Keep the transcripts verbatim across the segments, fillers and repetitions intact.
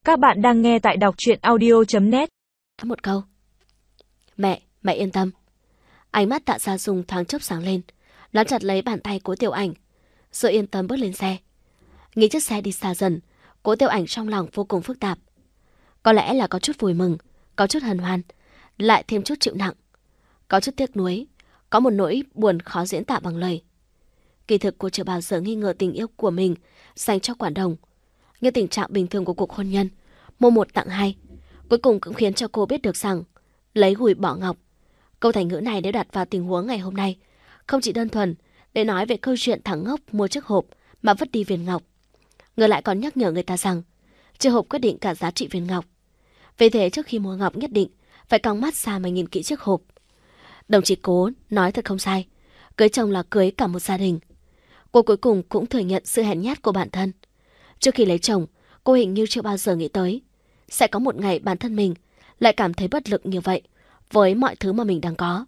Các bạn đang nghe tại đọc truyện audio chấm net. Một câu. Mẹ, mẹ yên tâm. Ánh mắt Tạ Gia Dung thoáng chốc sáng lên, nắm chặt lấy bàn tay Cố Tiểu Ảnh, rồi yên tâm bước lên xe. Nghĩ chiếc xe đi xa dần, Cố Tiểu Ảnh trong lòng vô cùng phức tạp. Có lẽ là có chút vui mừng, có chút hân hoan, lại thêm chút chịu nặng, có chút tiếc nuối, có một nỗi buồn khó diễn tả bằng lời. Kỳ thực cô chưa bao giờ nghi ngờ tình yêu của mình dành cho Quản Đồng, nhưng tình trạng bình thường của cuộc hôn nhân, mua một tặng hai, cuối cùng cũng khiến cho cô biết được rằng lấy gùi bỏ ngọc. Câu thành ngữ này nếu đặt vào tình huống ngày hôm nay, không chỉ đơn thuần để nói về câu chuyện thằng ngốc mua chiếc hộp mà vứt đi viên ngọc, ngược lại còn nhắc nhở người ta rằng chiếc hộp quyết định cả giá trị viên ngọc. Vì thế trước khi mua ngọc nhất định phải cong mắt xa mà nhìn kỹ chiếc hộp. Đồng chí Cố nói thật không sai, cưới chồng là cưới cả một gia đình. Cô cuối cùng cũng thừa nhận sự hèn nhát của bản thân. Trước khi lấy chồng, cô hình như chưa bao giờ nghĩ tới sẽ có một ngày bản thân mình lại cảm thấy bất lực như vậy với mọi thứ mà mình đang có.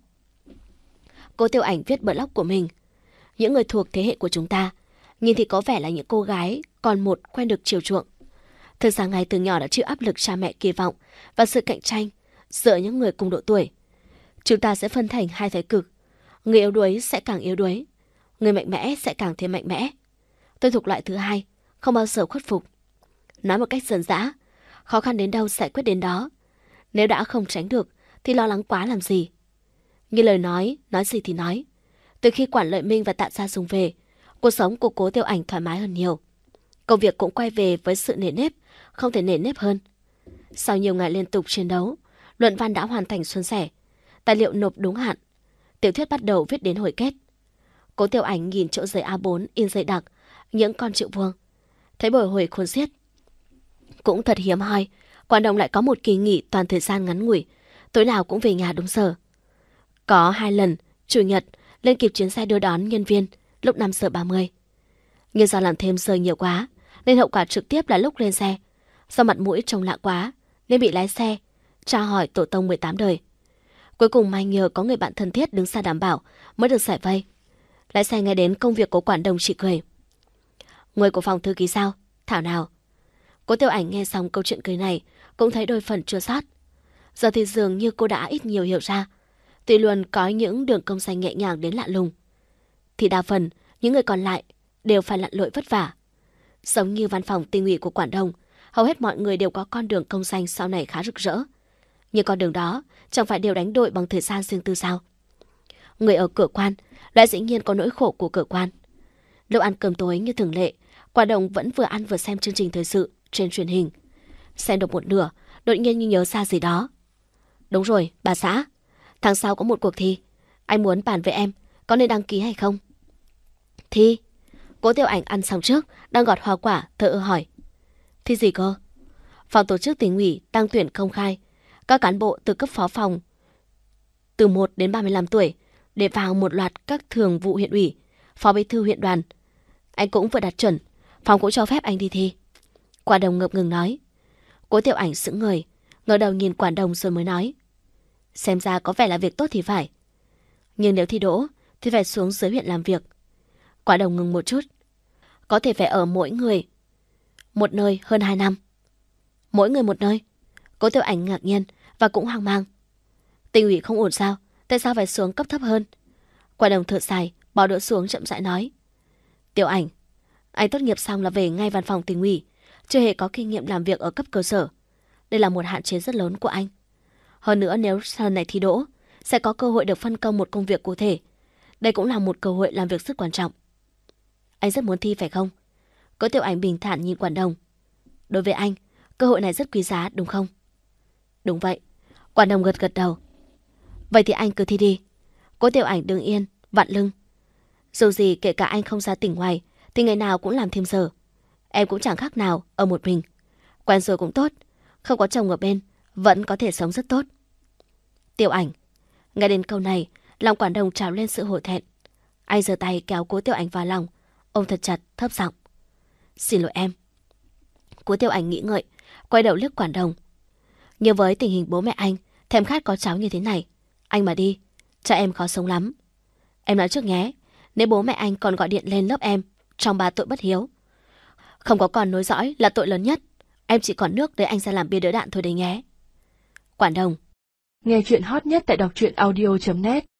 Cố Tiểu Ảnh viết blog của mình. Những người thuộc thế hệ của chúng ta nhìn thì có vẻ là những cô gái còn một quen được chiều chuộng. Thực ra ngay từ nhỏ đã chịu áp lực cha mẹ kỳ vọng và sự cạnh tranh giữa những người cùng độ tuổi. Chúng ta sẽ phân thành hai thái cực. Người yếu đuối sẽ càng yếu đuối, người mạnh mẽ sẽ càng thêm mạnh mẽ. Tôi thuộc loại thứ hai, không bao giờ khuất phục. Nói một cách dân dã, khó khăn đến đâu giải quyết đến đó. Nếu đã không tránh được thì lo lắng quá làm gì. Như lời nói, nói gì thì nói. Từ khi Quản Lợi Minh và Tạ Gia Dung về, cuộc sống của Cố Tiểu Ảnh thoải mái hơn nhiều. Công việc cũng quay về với sự nề nếp, không thể nề nếp hơn. Sau nhiều ngày liên tục chiến đấu, luận văn đã hoàn thành suôn sẻ, tài liệu nộp đúng hạn, tiểu thuyết bắt đầu viết đến hồi kết. Cố Tiểu Ảnh nhìn chỗ giấy A bốn in dày đặc, những con chữ vuông, thấy bồi hồi khôn xiết. Cũng thật hiếm hoi, Quản Đồng lại có một kỳ nghỉ toàn thời gian ngắn ngủi, tối nào cũng về nhà đúng giờ. Có hai lần, chủ nhật, lên kịp chuyến xe đưa đón nhân viên lúc năm giờ ba mươi. Nhưng do làm thêm giờ nhiều quá, nên hậu quả trực tiếp là lúc lên xe, do mặt mũi trông lạ quá, nên bị lái xe tra hỏi tổ tông mười tám đời. Cuối cùng may nhờ có người bạn thân thiết đứng xa đảm bảo mới được giải vây. Lái xe nghe đến công việc của Quản Đồng chỉ cười. Người của phòng thư ký sao? Thảo nào? Cố Tiểu Ảnh nghe xong câu chuyện cười này cũng thấy đôi phần chua xót. Giờ thì dường như cô đã ít nhiều hiểu ra, tuy luôn có những đường công danh nhẹ nhàng đến lạ lùng, thì đa phần những người còn lại đều phải lặn lội vất vả. Giống như văn phòng tỉnh ủy của Quản Đồng, hầu hết mọi người đều có con đường công danh sau này khá rực rỡ. Nhưng con đường đó chẳng phải đều đánh đổi bằng thời gian riêng tư sao? Người ở cửa quan lại dĩ nhiên có nỗi khổ của cửa quan. Lúc ăn cơm tối như thường lệ, Quản Đồng vẫn vừa ăn vừa xem chương trình thời sự trên truyền hình. Xem được một nửa, đột nhiên như nhớ ra gì đó. Đúng rồi, bà xã, tháng sau có một cuộc thi, anh muốn bàn với em, có nên đăng ký hay không? Thi? Cố Tiểu Ảnh ăn xong trước, đang gọt hoa quả, thở ơ hỏi. Thi gì cơ? Phòng tổ chức tỉnh ủy đang tuyển công khai các cán bộ từ cấp phó phòng từ một đến ba mươi lăm tuổi để vào một loạt các thường vụ huyện ủy, phó bí thư huyện đoàn. Anh cũng vừa đạt chuẩn, phòng cũng cho phép anh đi thi. Quản Đồng ngập ngừng nói. Cố Tiểu Ảnh sững người, ngẩng đầu nhìn Quản Đồng rồi mới nói. Xem ra có vẻ là việc tốt thì phải. Nhưng nếu thi đỗ thì phải xuống dưới huyện làm việc. Quản Đồng ngừng một chút. Có thể phải ở mỗi người một nơi hơn hai năm. Mỗi người một nơi? Cố Tiểu Ảnh ngạc nhiên và cũng hoang mang. Tỉnh ủy không ổn sao? Tại sao phải xuống cấp thấp hơn? Quản Đồng thở dài, bỏ đũa xuống chậm rãi nói. Tiểu Ảnh, anh tốt nghiệp xong là về ngay văn phòng tỉnh ủy, chưa hề có kinh nghiệm làm việc ở cấp cơ sở. Đây là một hạn chế rất lớn của anh. Hơn nữa nếu sau này thi đỗ, sẽ có cơ hội được phân công một công việc cụ thể. Đây cũng là một cơ hội làm việc rất quan trọng. Anh rất muốn thi phải không? Cố Tiểu Ảnh bình thản nhìn Quản Đồng. Đối với anh, cơ hội này rất quý giá đúng không? Đúng vậy. Quản Đồng gật gật đầu. Vậy thì anh cứ thi đi. Cố Tiểu Ảnh đứng yên, vặn lưng. Dù gì kể cả anh không ra tỉnh ngoài thì ngày nào cũng làm thêm giờ. Em cũng chẳng khác nào ở một mình. Quen rồi cũng tốt, không có chồng ở bên vẫn có thể sống rất tốt. Tiểu Ảnh. Nghe đến câu này, lòng Quản Đồng trào lên sự hổ thẹn. Anh giơ tay kéo Cố Tiểu Ảnh vào lòng, ôm thật chặt, thấp giọng. Xin lỗi em. Cố Tiểu Ảnh nghĩ ngợi, quay đầu liếc Quản Đồng. Nhưng với tình hình bố mẹ anh thèm khát có cháu như thế này, anh mà đi, cha em khó sống lắm. Em nói trước nhé, nếu bố mẹ anh còn gọi điện lên lớp em trong ba tội bất hiếu, không có con nối dõi là tội lớn nhất, Em chỉ còn nước để anh ra làm bia đỡ đạn thôi đấy nhé. Quản đồng. Nghe chuyện hot nhất tại đọc truyện audio chấm net